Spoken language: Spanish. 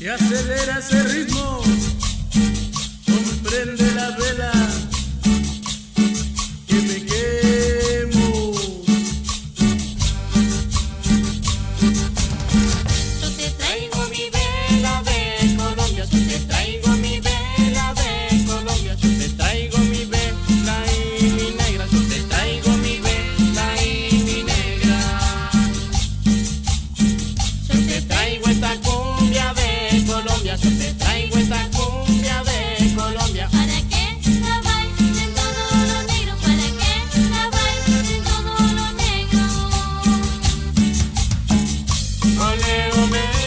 y acelera ese ritmo, comprende la vela que me quemo. Yo te traigo mi vela de Colombia, yo te traigo mi vela de Colombia, yo te traigo mi vela y mi negra, yo te traigo mi vela y mi negra. Yo te traigo esta cumbia de Colombia, yo te traigo esta cumbia de Colombia. ¿Para qué la bailen todos los negros? ¿Para qué la bailen todos los negros? Ole, ole.